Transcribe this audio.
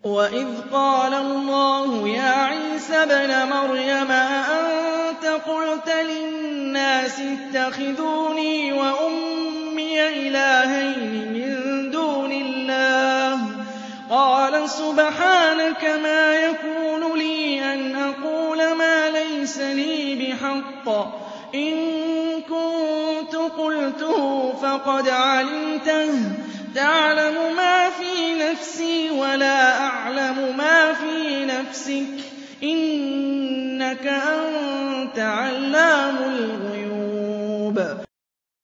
وَإِذْ قَالَ اللَّهُ يَا عِيسَى ابْنَ مَرْيَمَ أَأَنتَ قُلْتَ لِلنَّاسِ اتَّخِذُونِي وَأُمِّيَ إِلَٰهَيْنِ مِن دُونِ اللَّهِ ۖ قَالَ سُبْحَانَكَ مَا يَكُونُ لِي أَنْ أَقُولَ مَا لَيْسَ لِي بِحَقٍّ ۚ إِن كُنتُ قُلْتُهُ فَقَدْ عَلِمْتَهُ ۚ تَعْلَمُ مَا فِي نَفْسِي وَلَا أَعْلَمُ مَا فِي نَفْسِكَ ۚ إِنَّكَ أَنتَ عَلَّامُ الْغُيُوبِ